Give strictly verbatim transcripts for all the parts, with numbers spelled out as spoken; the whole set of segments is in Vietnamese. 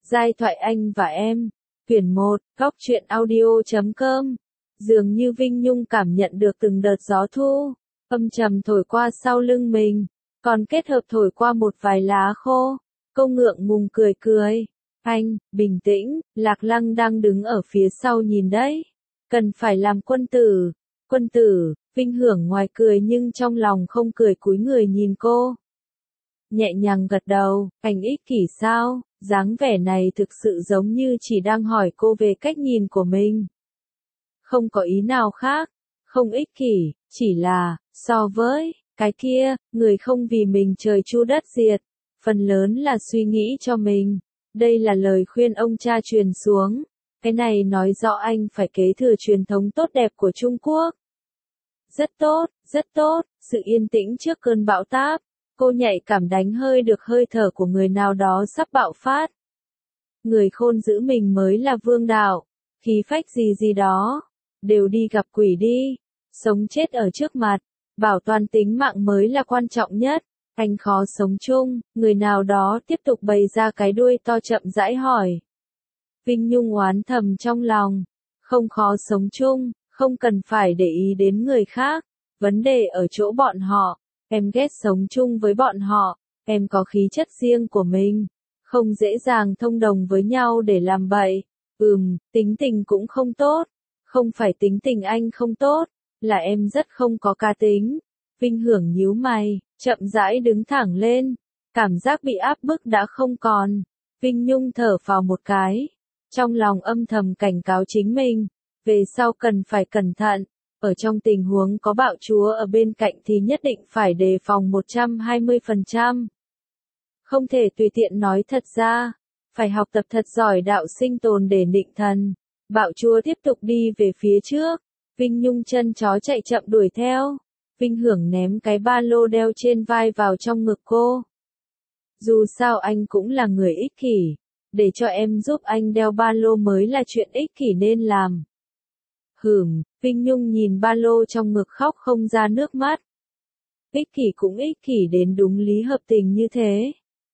Giai thoại anh và em. Quyển một, góc truyện audio chấm com. Dường như Vinh Nhung cảm nhận được từng đợt gió thu, âm trầm thổi qua sau lưng mình, còn kết hợp thổi qua một vài lá khô. Cô ngượng ngùng cười cười. Anh, bình tĩnh, Lạc Lăng đang đứng ở phía sau nhìn đấy. Cần phải làm quân tử. Quân tử, Vinh Hưởng ngoài cười nhưng trong lòng không cười, cúi người nhìn cô. Nhẹ nhàng gật đầu, anh ích kỷ sao? Dáng vẻ này thực sự giống như chỉ đang hỏi cô về cách nhìn của mình. Không có ý nào khác, không ích kỷ, chỉ là, so với, cái kia, người không vì mình trời chu đất diệt, phần lớn là suy nghĩ cho mình. Đây là lời khuyên ông cha truyền xuống. Cái này nói rõ anh phải kế thừa truyền thống tốt đẹp của Trung Quốc. Rất tốt, rất tốt, sự yên tĩnh trước cơn bão táp. Cô nhạy cảm đánh hơi được hơi thở của người nào đó sắp bạo phát. Người khôn giữ mình mới là vương đạo. Khí phách gì gì đó. Đều đi gặp quỷ đi. Sống chết ở trước mặt. Bảo toàn tính mạng mới là quan trọng nhất. Anh khó sống chung. Người nào đó tiếp tục bày ra cái đuôi to chậm rãi hỏi. Vinh Nhung oán thầm trong lòng. Không khó sống chung. Không cần phải để ý đến người khác. Vấn đề ở chỗ bọn họ. Em ghét sống chung với bọn họ, em có khí chất riêng của mình, không dễ dàng thông đồng với nhau để làm bậy. Ừm, tính tình cũng không tốt, không phải tính tình anh không tốt, là em rất không có cá tính. Vinh Hưởng nhíu mày, chậm rãi đứng thẳng lên, cảm giác bị áp bức đã không còn. Vinh Nhung thở phào một cái, trong lòng âm thầm cảnh cáo chính mình, về sau cần phải cẩn thận. Ở trong tình huống có bạo chúa ở bên cạnh thì nhất định phải đề phòng một trăm hai mươi phần trăm. Không thể tùy tiện nói thật ra, phải học tập thật giỏi đạo sinh tồn để định thần. Bạo chúa tiếp tục đi về phía trước, Vinh Nhung chân chó chạy chậm đuổi theo. Vinh Hưởng ném cái ba lô đeo trên vai vào trong ngực cô. Dù sao anh cũng là người ích kỷ, để cho em giúp anh đeo ba lô mới là chuyện ích kỷ nên làm. Hửm, Vinh Nhung nhìn ba lô trong ngực khóc không ra nước mắt. Ích kỷ cũng ích kỷ đến đúng lý hợp tình như thế.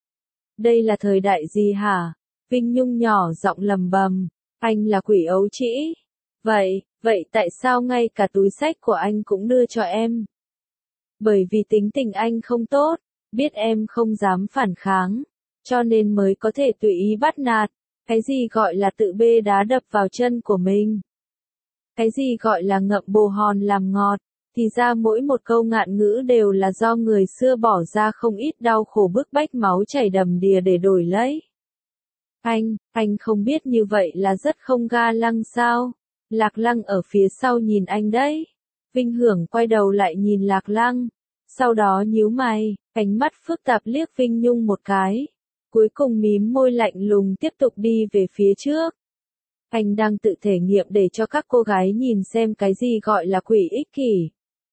Đây là thời đại gì hả? Vinh Nhung nhỏ giọng lầm bầm. Anh là quỷ ấu trĩ. Vậy, vậy tại sao ngay cả túi xách của anh cũng đưa cho em? Bởi vì tính tình anh không tốt, biết em không dám phản kháng, cho nên mới có thể tùy ý bắt nạt. Cái gì gọi là tự bê đá đập vào chân của mình? Cái gì gọi là ngậm bồ hòn làm ngọt, thì ra mỗi một câu ngạn ngữ đều là do người xưa bỏ ra không ít đau khổ bức bách máu chảy đầm đìa để đổi lấy. Anh, anh không biết như vậy là rất không ga lăng sao? Lạc Lăng ở phía sau nhìn anh đấy. Vinh Hưởng quay đầu lại nhìn Lạc Lăng, sau đó nhíu mày, ánh mắt phức tạp liếc Vinh Nhung một cái. Cuối cùng mím môi lạnh lùng tiếp tục đi về phía trước. Anh đang tự thể nghiệm để cho các cô gái nhìn xem cái gì gọi là quỷ ích kỷ.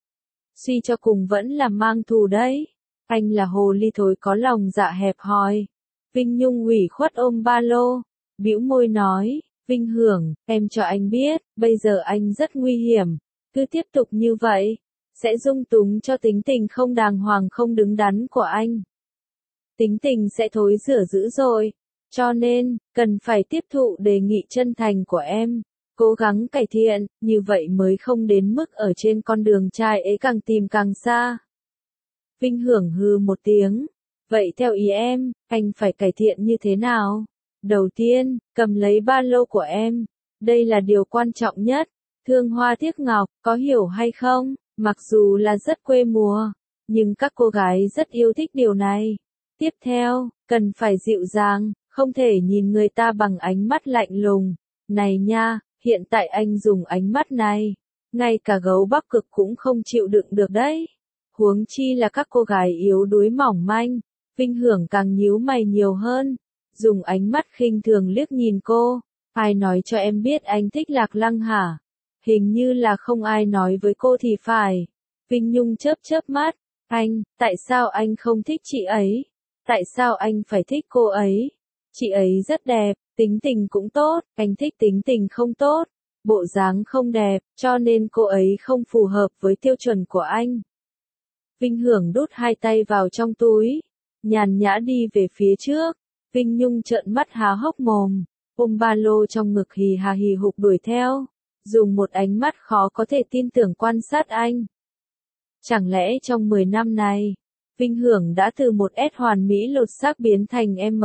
Suy cho cùng vẫn là mang thù đấy. Anh là hồ ly thối có lòng dạ hẹp hòi. Vinh Nhung ủy khuất ôm ba lô, bĩu môi nói, Vinh Hưởng, em cho anh biết, bây giờ anh rất nguy hiểm. Cứ tiếp tục như vậy, sẽ dung túng cho tính tình không đàng hoàng không đứng đắn của anh. Tính tình sẽ thối rửa dữ dội. Cho nên, cần phải tiếp thụ đề nghị chân thành của em, cố gắng cải thiện, như vậy mới không đến mức ở trên con đường trai ấy càng tìm càng xa. Vinh Hưởng hừ một tiếng, vậy theo ý em, anh phải cải thiện như thế nào? Đầu tiên, cầm lấy ba lô của em, đây là điều quan trọng nhất, thương hoa tiếc ngọc, có hiểu hay không? Mặc dù là rất quê mùa, nhưng các cô gái rất yêu thích điều này. Tiếp theo, cần phải dịu dàng. Không thể nhìn người ta bằng ánh mắt lạnh lùng. Này nha, hiện tại anh dùng ánh mắt này, ngay cả gấu Bắc Cực cũng không chịu đựng được đấy. Huống chi là các cô gái yếu đuối mỏng manh. Vinh Hưởng càng nhíu mày nhiều hơn, dùng ánh mắt khinh thường liếc nhìn cô. Ai nói cho em biết anh thích Lạc Lăng hả? Hình như là không ai nói với cô thì phải. Vinh Nhung chớp chớp mắt. Anh, tại sao anh không thích chị ấy? Tại sao anh phải thích cô ấy? Chị ấy rất đẹp, tính tình cũng tốt, anh thích tính tình không tốt, bộ dáng không đẹp, cho nên cô ấy không phù hợp với tiêu chuẩn của anh. Vinh Hưởng đút hai tay vào trong túi, nhàn nhã đi về phía trước, Vinh Nhung trợn mắt há hốc mồm, ôm ba lô trong ngực hì hà hì hục đuổi theo, dùng một ánh mắt khó có thể tin tưởng quan sát anh. Chẳng lẽ trong mười năm này, Vinh Hưởng đã từ một S hoàn mỹ lột xác biến thành M.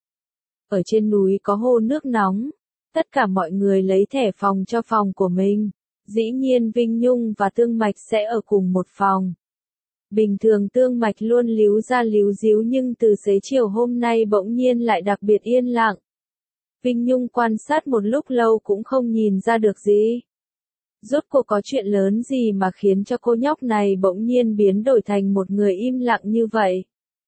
Ở trên núi có hồ nước nóng, tất cả mọi người lấy thẻ phòng cho phòng của mình. Dĩ nhiên Vinh Nhung và Tương Mạch sẽ ở cùng một phòng. Bình thường Tương Mạch luôn líu ra líu díu nhưng từ xế chiều hôm nay bỗng nhiên lại đặc biệt yên lặng. Vinh Nhung quan sát một lúc lâu cũng không nhìn ra được gì. Rốt cuộc có chuyện lớn gì mà khiến cho cô nhóc này bỗng nhiên biến đổi thành một người im lặng như vậy.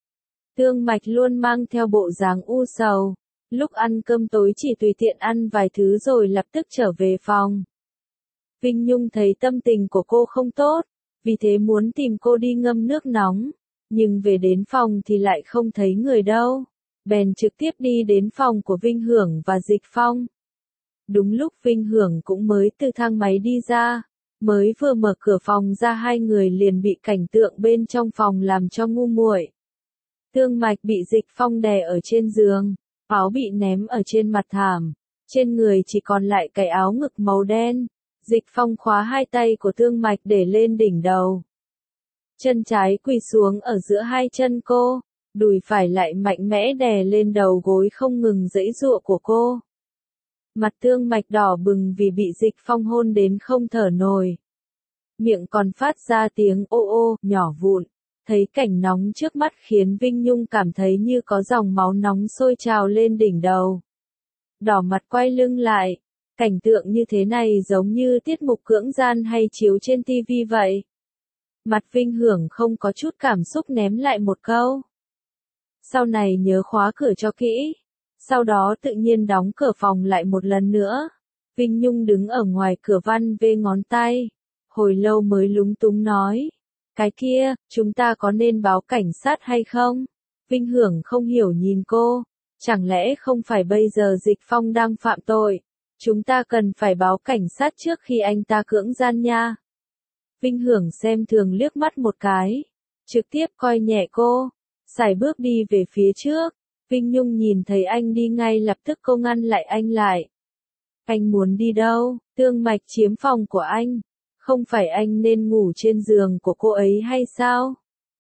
Tương Mạch luôn mang theo bộ dáng u sầu. Lúc ăn cơm tối chỉ tùy tiện ăn vài thứ rồi lập tức trở về phòng. Vinh Nhung thấy tâm tình của cô không tốt, vì thế muốn tìm cô đi ngâm nước nóng, nhưng về đến phòng thì lại không thấy người đâu, bèn trực tiếp đi đến phòng của Vinh Hưởng và Dịch Phong. Đúng lúc Vinh Hưởng cũng mới từ thang máy đi ra, mới vừa mở cửa phòng ra hai người liền bị cảnh tượng bên trong phòng làm cho ngu muội. Tương Mạch bị Dịch Phong đè ở trên giường, áo bị ném ở trên mặt thảm, trên người chỉ còn lại cái áo ngực màu đen. Dịch Phong khóa hai tay của Tương Mạch để lên đỉnh đầu. Chân trái quỳ xuống ở giữa hai chân cô, đùi phải lại mạnh mẽ đè lên đầu gối không ngừng giãy giụa của cô. Mặt Tương Mạch đỏ bừng vì bị Dịch Phong hôn đến không thở nổi. Miệng còn phát ra tiếng ô ô, nhỏ vụn. Thấy cảnh nóng trước mắt khiến Vinh Nhung cảm thấy như có dòng máu nóng sôi trào lên đỉnh đầu. Đỏ mặt quay lưng lại. Cảnh tượng như thế này giống như tiết mục cưỡng gian hay chiếu trên ti vi vậy. Mặt Vinh Hưởng không có chút cảm xúc ném lại một câu. Sau này nhớ khóa cửa cho kỹ. Sau đó tự nhiên đóng cửa phòng lại một lần nữa. Vinh Nhung đứng ở ngoài cửa văn vê ngón tay. Hồi lâu mới lúng túng nói. Cái kia, chúng ta có nên báo cảnh sát hay không? Vinh Hưởng không hiểu nhìn cô. Chẳng lẽ không phải bây giờ Dịch Phong đang phạm tội? Chúng ta cần phải báo cảnh sát trước khi anh ta cưỡng gian nha. Vinh Hưởng xem thường liếc mắt một cái. Trực tiếp coi nhẹ cô. Sải bước đi về phía trước. Vinh Nhung nhìn thấy anh đi ngay lập tức cô ngăn lại anh lại. Anh muốn đi đâu? Tương Mạch chiếm phòng của anh. Không phải anh nên ngủ trên giường của cô ấy hay sao?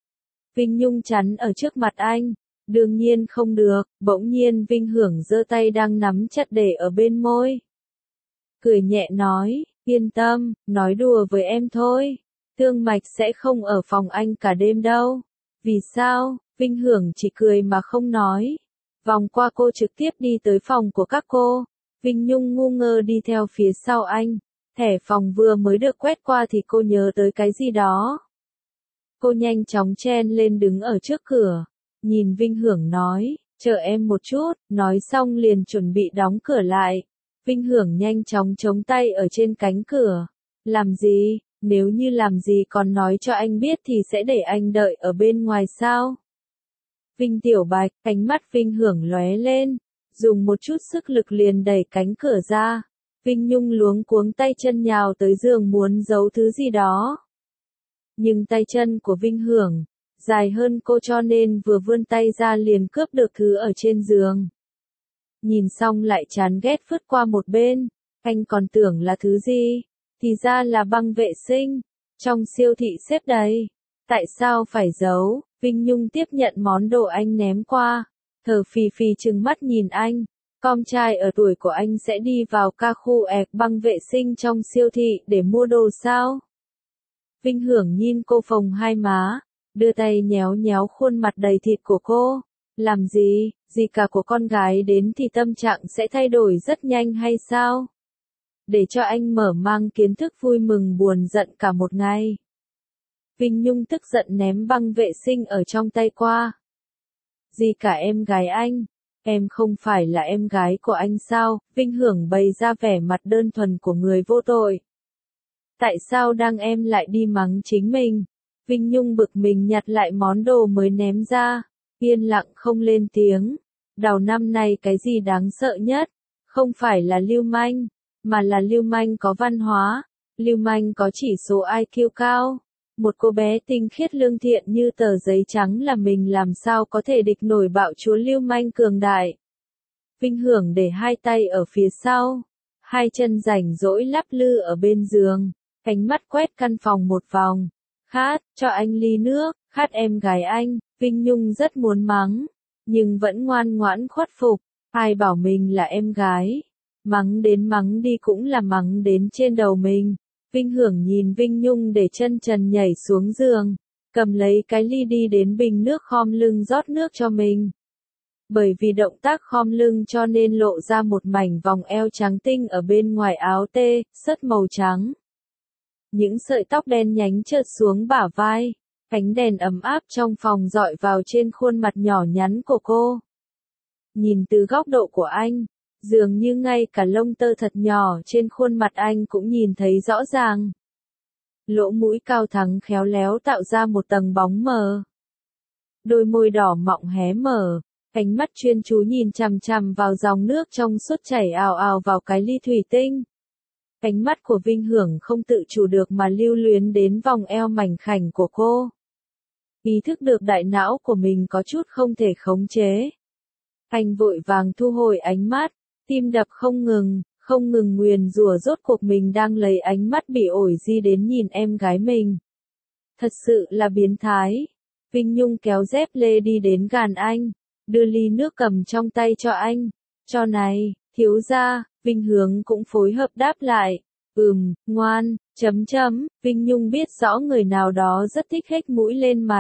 Vinh Nhung chắn ở trước mặt anh. Đương nhiên không được. Bỗng nhiên Vinh Hưởng giơ tay đang nắm chặt để ở bên môi. Cười nhẹ nói, yên tâm, nói đùa với em thôi. Tương Mạch sẽ không ở phòng anh cả đêm đâu. Vì sao? Vinh Hưởng chỉ cười mà không nói. Vòng qua cô trực tiếp đi tới phòng của các cô. Vinh Nhung ngu ngơ đi theo phía sau anh. Thẻ phòng vừa mới được quét qua thì cô nhớ tới cái gì đó. Cô nhanh chóng chen lên đứng ở trước cửa. Nhìn Vinh Hưởng nói, chờ em một chút, nói xong liền chuẩn bị đóng cửa lại. Vinh Hưởng nhanh chóng chống tay ở trên cánh cửa. Làm gì? Nếu như làm gì còn nói cho anh biết thì sẽ để anh đợi ở bên ngoài sao? Vinh Tiểu Bạch, ánh mắt Vinh Hưởng lóe lên. Dùng một chút sức lực liền đẩy cánh cửa ra. Vinh Nhung luống cuống tay chân nhào tới giường muốn giấu thứ gì đó. Nhưng tay chân của Vinh Hưởng dài hơn cô cho nên vừa vươn tay ra liền cướp được thứ ở trên giường. Nhìn xong lại chán ghét vứt qua một bên. Anh còn tưởng là thứ gì? Thì ra là băng vệ sinh. Trong siêu thị xếp đầy. Tại sao phải giấu? Vinh Nhung tiếp nhận món đồ anh ném qua. Thở phì phì trừng mắt nhìn anh. Con trai ở tuổi của anh sẽ đi vào ca khu ẹp băng vệ sinh trong siêu thị để mua đồ sao? Vinh Hưởng nhìn cô phồng hai má. Đưa tay nhéo nhéo khuôn mặt đầy thịt của cô. Làm gì? Gì cả của con gái đến thì tâm trạng sẽ thay đổi rất nhanh hay sao? Để cho anh mở mang kiến thức vui mừng buồn giận cả một ngày. Vinh Nhung tức giận ném băng vệ sinh ở trong tay qua. Gì cả em gái anh? Em không phải là em gái của anh sao? Vinh Hưởng bày ra vẻ mặt đơn thuần của người vô tội. Tại sao đang em lại đi mắng chính mình? Vinh Nhung bực mình nhặt lại món đồ mới ném ra. Yên lặng không lên tiếng. Đầu năm nay cái gì đáng sợ nhất? Không phải là lưu manh, mà là lưu manh có văn hóa, lưu manh có chỉ số i kiu cao. Một cô bé tinh khiết lương thiện như tờ giấy trắng là mình làm sao có thể địch nổi bạo chúa lưu manh cường đại. Vinh Hưởng để hai tay ở phía sau, hai chân rảnh rỗi lắc lư ở bên giường, ánh mắt quét căn phòng một vòng. Khát, cho anh ly nước, khát em gái anh. Vinh Nhung rất muốn mắng, nhưng vẫn ngoan ngoãn khuất phục. Ai bảo mình là em gái, mắng đến mắng đi cũng là mắng đến trên đầu mình. Vinh Hưởng nhìn Vinh Nhung để chân trần nhảy xuống giường, cầm lấy cái ly đi đến bình nước khom lưng rót nước cho mình. Bởi vì động tác khom lưng cho nên lộ ra một mảnh vòng eo trắng tinh ở bên ngoài áo tê, sớt màu trắng. Những sợi tóc đen nhánh trượt xuống bả vai, ánh đèn ấm áp trong phòng dọi vào trên khuôn mặt nhỏ nhắn của cô. Nhìn từ góc độ của anh, dường như ngay cả lông tơ thật nhỏ trên khuôn mặt anh cũng nhìn thấy rõ ràng. Lỗ mũi cao thẳng khéo léo tạo ra một tầng bóng mờ. Đôi môi đỏ mọng hé mở, ánh mắt chuyên chú nhìn chằm chằm vào dòng nước trong suốt chảy ào ào vào cái ly thủy tinh. Ánh mắt của Vinh Hưởng không tự chủ được mà lưu luyến đến vòng eo mảnh khảnh của cô. Ý thức được đại não của mình có chút không thể khống chế. Anh vội vàng thu hồi ánh mắt, tim đập không ngừng, không ngừng nguyền rủa rốt cuộc mình đang lấy ánh mắt bị ổi di đến nhìn em gái mình. Thật sự là biến thái. Vinh Nhung kéo dép lê đi đến gần anh, đưa ly nước cầm trong tay cho anh. Cho này, thiếu gia. Vinh Hướng cũng phối hợp đáp lại. Ừm, ngoan, chấm chấm. Vinh Nhung biết rõ người nào đó rất thích hếch mũi lên mặt.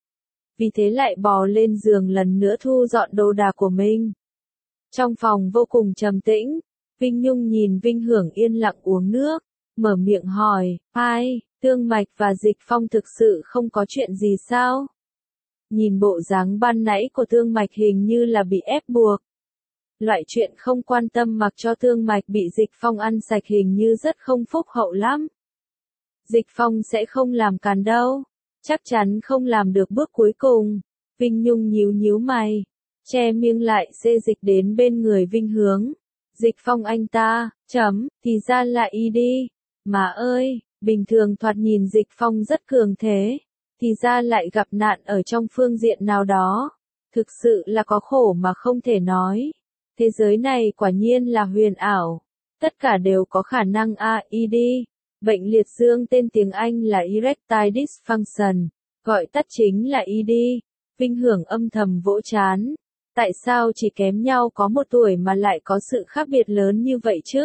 Vì thế lại bò lên giường lần nữa thu dọn đồ đạc của mình. Trong phòng vô cùng trầm tĩnh, Vinh Nhung nhìn Vinh Hưởng yên lặng uống nước, mở miệng hỏi, ai, Tương Mạch và Dịch Phong thực sự không có chuyện gì sao? Nhìn bộ dáng ban nãy của Tương Mạch hình như là bị ép buộc. Loại chuyện không quan tâm mặc cho Tương Mạch bị Dịch Phong ăn sạch hình như rất không phúc hậu lắm. Dịch Phong sẽ không làm càn đâu. Chắc chắn không làm được bước cuối cùng. Vinh Nhung nhíu nhíu mày, che miệng lại xê dịch đến bên người Vinh Hướng. Dịch Phong anh ta, chấm, thì ra là y đi. Mà ơi, bình thường thoạt nhìn Dịch Phong rất cường thế, thì ra lại gặp nạn ở trong phương diện nào đó. Thực sự là có khổ mà không thể nói. Thế giới này quả nhiên là huyền ảo. Tất cả đều có khả năng a i đê. Bệnh liệt dương tên tiếng Anh là Erectile Dysfunction, gọi tắt chính là i đê. Vinh Hưởng âm thầm vỗ chán. Tại sao chỉ kém nhau có một tuổi mà lại có sự khác biệt lớn như vậy chứ?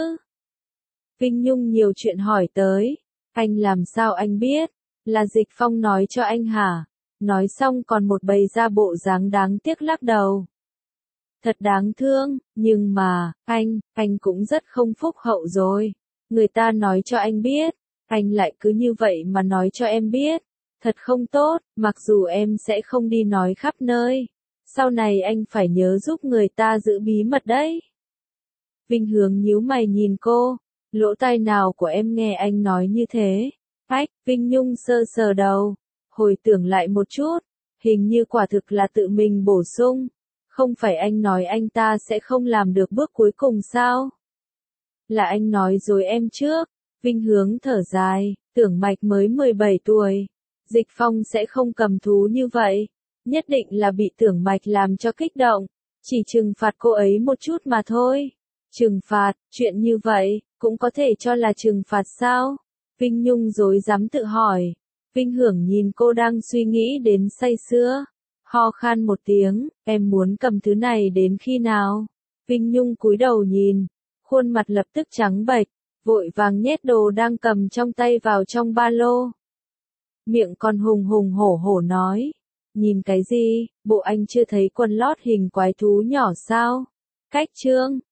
Vinh Nhung nhiều chuyện hỏi tới. Anh làm sao anh biết? Là Dịch Phong nói cho anh hả? Nói xong còn một bày ra bộ dáng đáng tiếc lắc đầu. Thật đáng thương, nhưng mà, anh, anh cũng rất không phúc hậu rồi. Người ta nói cho anh biết, anh lại cứ như vậy mà nói cho em biết. Thật không tốt, mặc dù em sẽ không đi nói khắp nơi. Sau này anh phải nhớ giúp người ta giữ bí mật đấy. Vinh Hướng nhíu mày nhìn cô, lỗ tai nào của em nghe anh nói như thế? Ách, Vinh Nhung sơ sờ đầu, hồi tưởng lại một chút, hình như quả thực là tự mình bổ sung. Không phải anh nói anh ta sẽ không làm được bước cuối cùng sao? Là anh nói rồi em trước. Vinh Hướng thở dài, Tưởng Mạch mới mười bảy tuổi. Dịch Phong sẽ không cầm thú như vậy. Nhất định là bị Tưởng Mạch làm cho kích động. Chỉ trừng phạt cô ấy một chút mà thôi. Trừng phạt, chuyện như vậy, cũng có thể cho là trừng phạt sao? Vinh Nhung rối rắm tự hỏi. Vinh Hưởng nhìn cô đang suy nghĩ đến say sưa. Ho khan một tiếng, em muốn cầm thứ này đến khi nào? Vinh Nhung cúi đầu nhìn, khuôn mặt lập tức trắng bệch, vội vàng nhét đồ đang cầm trong tay vào trong ba lô. Miệng còn hùng hùng hổ hổ nói, nhìn cái gì, bộ anh chưa thấy quần lót hình quái thú nhỏ sao? Cách trương,